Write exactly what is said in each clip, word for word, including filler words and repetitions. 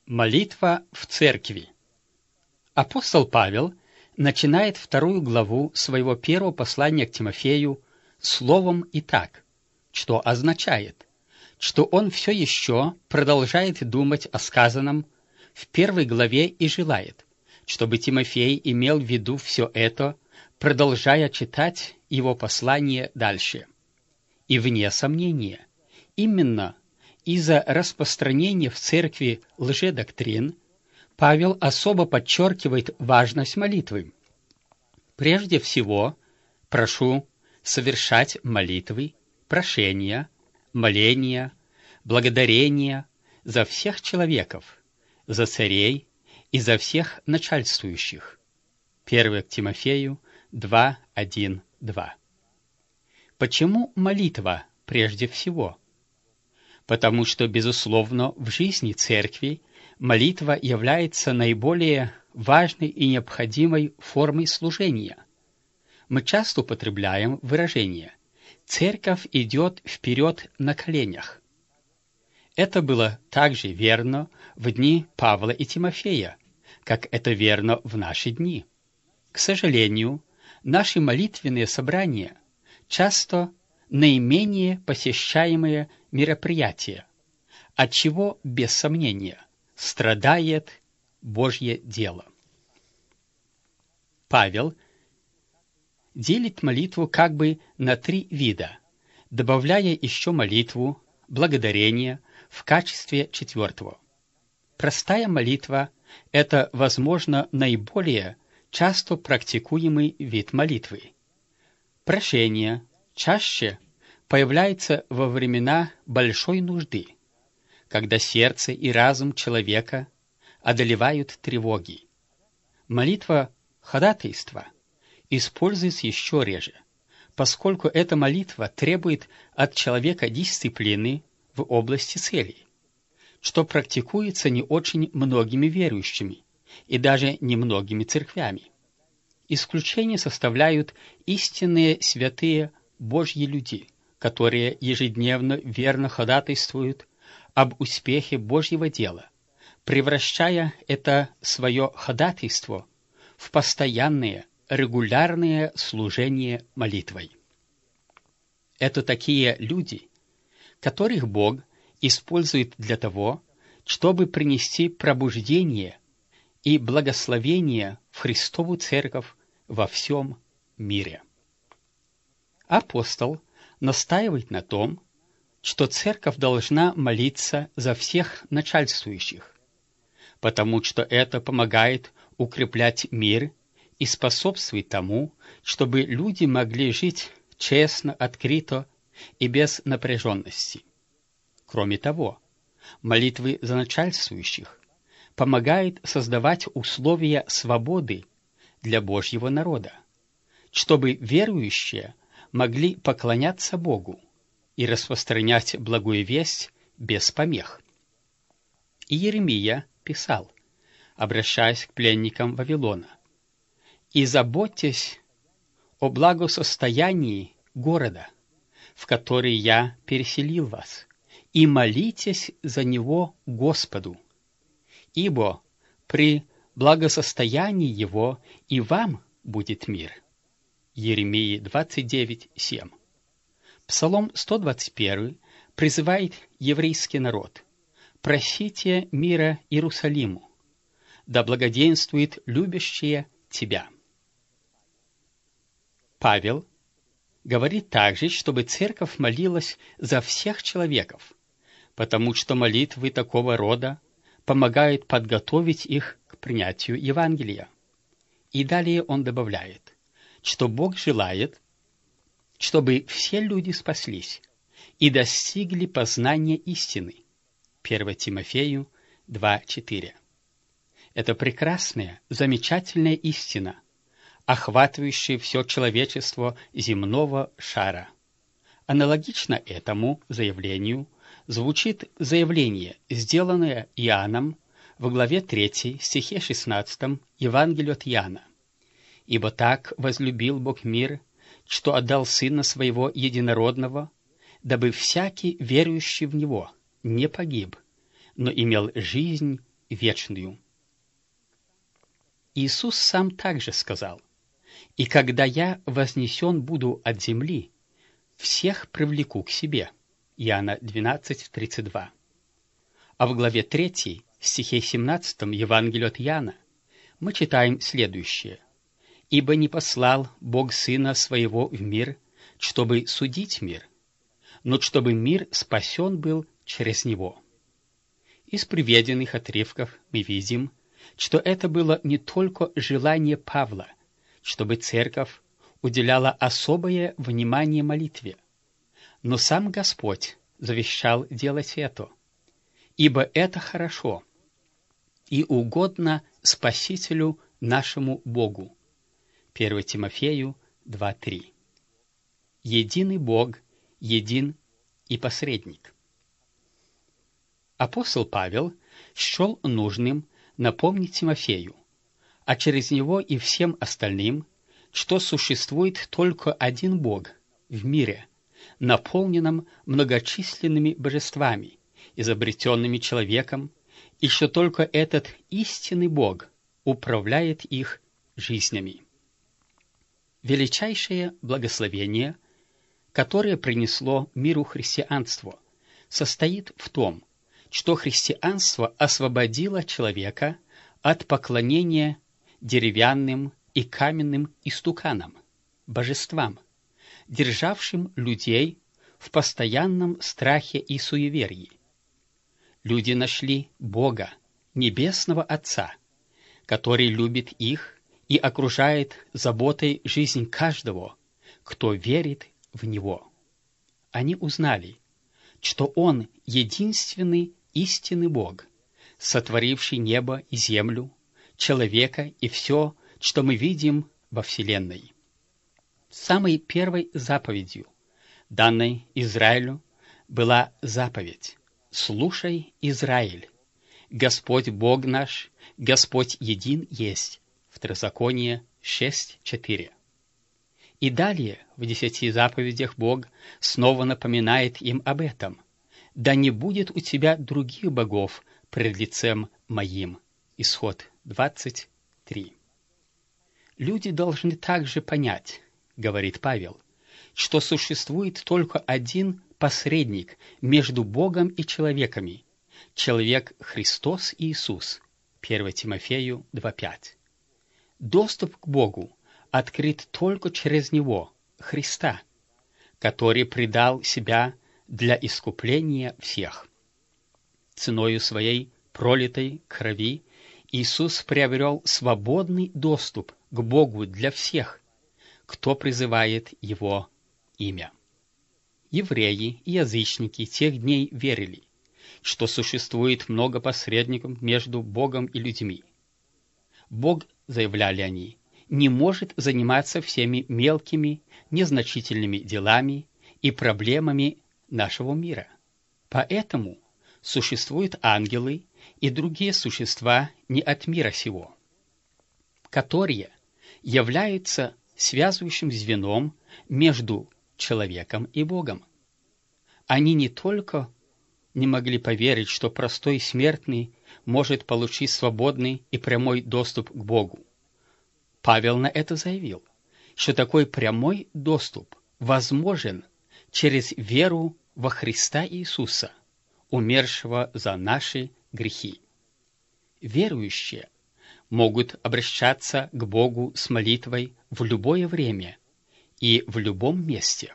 Молитва в церкви. Апостол Павел начинает вторую главу своего первого послания к Тимофею словом «итак», что означает, что он все еще продолжает думать о сказанном в первой главе и желает, чтобы Тимофей имел в виду все это, продолжая читать его послание дальше. И вне сомнения, именно из-за распространения в церкви лжедоктрин Павел особо подчеркивает важность молитвы. Прежде всего, прошу совершать молитвы, прошения, моления, благодарения за всех человеков, за царей и за всех начальствующих. первое к Тимофею два, один, два. Почему молитва прежде всего? Потому что, безусловно, в жизни церкви молитва является наиболее важной и необходимой формой служения. Мы часто употребляем выражение «церковь идет вперед на коленях». Это было также верно в дни Павла и Тимофея, как это верно в наши дни. К сожалению, наши молитвенные собрания часто наименее посещаемые мероприятия, от чего, без сомнения, страдает Божье дело. Павел делит молитву как бы на три вида, добавляя еще молитву благодарения в качестве четвертого. Простая молитва – это, возможно, наиболее часто практикуемый вид молитвы. Прошение чаще появляется во времена большой нужды, когда сердце и разум человека одолевают тревоги. Молитва ходатайства используется еще реже, поскольку эта молитва требует от человека дисциплины в области целей, что практикуется не очень многими верующими и даже немногими церквями. Исключение составляют истинные святые Божьи люди, которые ежедневно верно ходатайствуют об успехе Божьего дела, превращая это свое ходатайство в постоянное, регулярное служение молитвой. Это такие люди, которых Бог использует для того, чтобы принести пробуждение и благословение в Христову Церковь во всем мире. Апостол настаивает на том, что Церковь должна молиться за всех начальствующих, потому что это помогает укреплять мир и способствует тому, чтобы люди могли жить честно, открыто и без напряженности. Кроме того, молитвы за начальствующих помогают создавать условия свободы для Божьего народа, чтобы верующие могли поклоняться Богу и распространять благую весть без помех. Иеремия писал, обращаясь к пленникам Вавилона: «И заботьтесь о благосостоянии города, в который я переселил вас, и молитесь за него Господу, ибо при благосостоянии его и вам будет мир». Иеремии двадцать девять, семь. Псалом сто двадцать один призывает еврейский народ: «Просите мира Иерусалиму, да благоденствует любящие тебя». Павел говорит также, чтобы церковь молилась за всех человеков, потому что молитвы такого рода помогают подготовить их к принятию Евангелия. И далее он добавляет, что Бог желает, чтобы все люди спаслись и достигли познания истины. первое Тимофею два, четыре. Это прекрасная, замечательная истина, охватывающая все человечество земного шара. Аналогично этому заявлению звучит заявление, сделанное Иоанном в главе третьей, стихе шестнадцатом Евангелия от Иоанна. «Ибо так возлюбил Бог мир, что отдал Сына Своего Единородного, дабы всякий, верующий в Него, не погиб, но имел жизнь вечную. Иисус сам также сказал: «И когда я вознесен буду от земли, всех привлеку к себе». Иоанна двенадцать, тридцать два. А в главе третьей, стихе семнадцатом Евангелия от Иоанна, мы читаем следующее: «Ибо не послал Бог Сына Своего в мир, чтобы судить мир, но чтобы мир спасен был через Него». Из приведенных отрывков мы видим, что это было не только желание Павла, чтобы церковь уделяла особое внимание молитве, но сам Господь завещал делать это, ибо это хорошо и угодно Спасителю нашему Богу. первое Тимофею два три. Единый Бог, един и посредник. Апостол Павел счел нужным напомнить Тимофею, а через него и всем остальным, что существует только один Бог в мире, наполненном многочисленными божествами, изобретенными человеком, и что только этот истинный Бог управляет их жизнями. Величайшее благословение, которое принесло миру христианство, состоит в том, что христианство освободило человека от поклонения деревянным и каменным истуканам, божествам, державшим людей в постоянном страхе и суеверии. Люди нашли Бога, Небесного Отца, который любит их и окружает заботой жизнь каждого, кто верит в Него. Они узнали, что Он единственный истинный Бог, сотворивший небо и землю, человека и все, что мы видим во Вселенной. Самой первой заповедью, данной Израилю, была заповедь: «Слушай, Израиль, Господь Бог наш, Господь един есть». Второзаконие шесть четыре. И далее в десяти заповедях Бог снова напоминает им об этом: «Да не будет у тебя других богов пред лицем моим». Исход двадцать три. Люди должны также понять, говорит Павел, что существует только один посредник между Богом и человеками, человек Христос Иисус. первое Тимофею два пять. Доступ к Богу открыт только через Него, Христа, который предал Себя для искупления всех. Ценою Своей пролитой крови Иисус приобрел свободный доступ к Богу для всех, кто призывает Его имя. Евреи и язычники тех дней верили, что существует много посредников между Богом и людьми. Бог, заявляли они, не может заниматься всеми мелкими, незначительными делами и проблемами нашего мира. Поэтому существуют ангелы и другие существа не от мира сего, которые являются связывающим звеном между человеком и Богом. Они не только не могли поверить, что простой смертный может получить свободный и прямой доступ к Богу. Павел на это заявил, что такой прямой доступ возможен через веру во Христа Иисуса, умершего за наши грехи. Верующие могут обращаться к Богу с молитвой в любое время и в любом месте.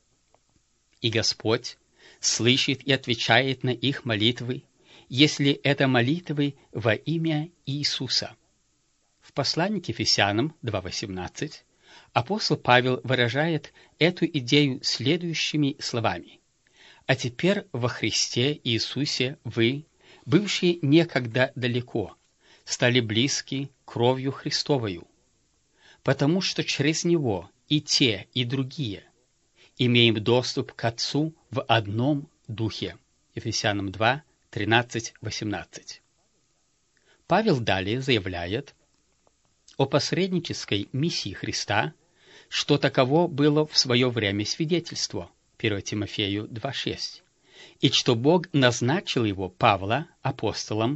И Господь слышит и отвечает на их молитвы, если это молитвы во имя Иисуса. В послании к Ефесянам два восемнадцать апостол Павел выражает эту идею следующими словами: «А теперь во Христе Иисусе вы, бывшие некогда далеко, стали близки кровью Христовою, потому что через Него и те, и другие имеем доступ к Отцу в одном Духе». Ефесянам два тринадцать восемнадцать. Павел далее заявляет о посреднической миссии Христа, что таково было в свое время свидетельство. первое Тимофею два шесть. И что Бог назначил его, Павла, апостолом,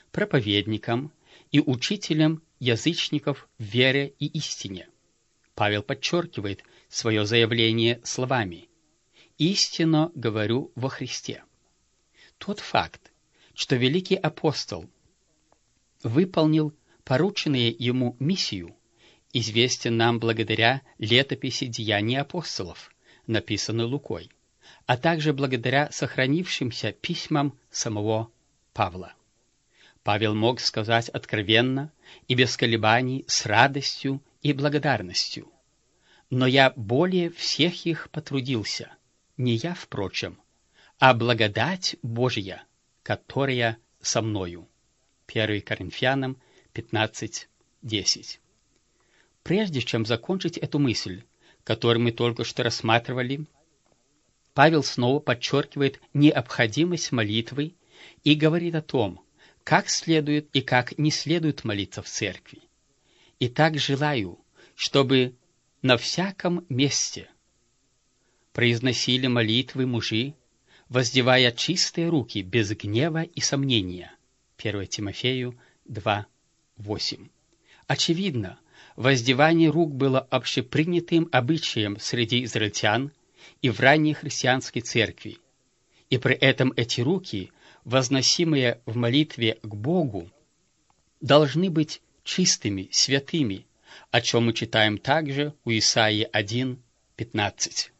проповедником и учителем язычников в вере и истине. Павел подчеркивает свое заявление словами: «Истинно говорю во Христе». Тот факт, что великий апостол выполнил порученную ему миссию, известен нам благодаря летописи «Деяний апостолов», написанной Лукой, а также благодаря сохранившимся письмам самого Павла. Павел мог сказать откровенно и без колебаний, с радостью и благодарностью: «Но я более всех их потрудился, не я, впрочем, а благодать Божья, которая со мною». первое Коринфянам пятнадцать десять. Прежде чем закончить эту мысль, которую мы только что рассматривали, Павел снова подчеркивает необходимость молитвы и говорит о том, как следует и как не следует молиться в церкви. «Итак, желаю, чтобы на всяком месте произносили молитвы мужи, воздевая чистые руки без гнева и сомнения». первое Тимофею два восемь. Очевидно, воздевание рук было общепринятым обычаем среди израильтян и в ранней христианской церкви, и при этом эти руки, возносимые в молитве к Богу, должны быть чистыми, святыми, о чем мы читаем также у Исаии один пятнадцать.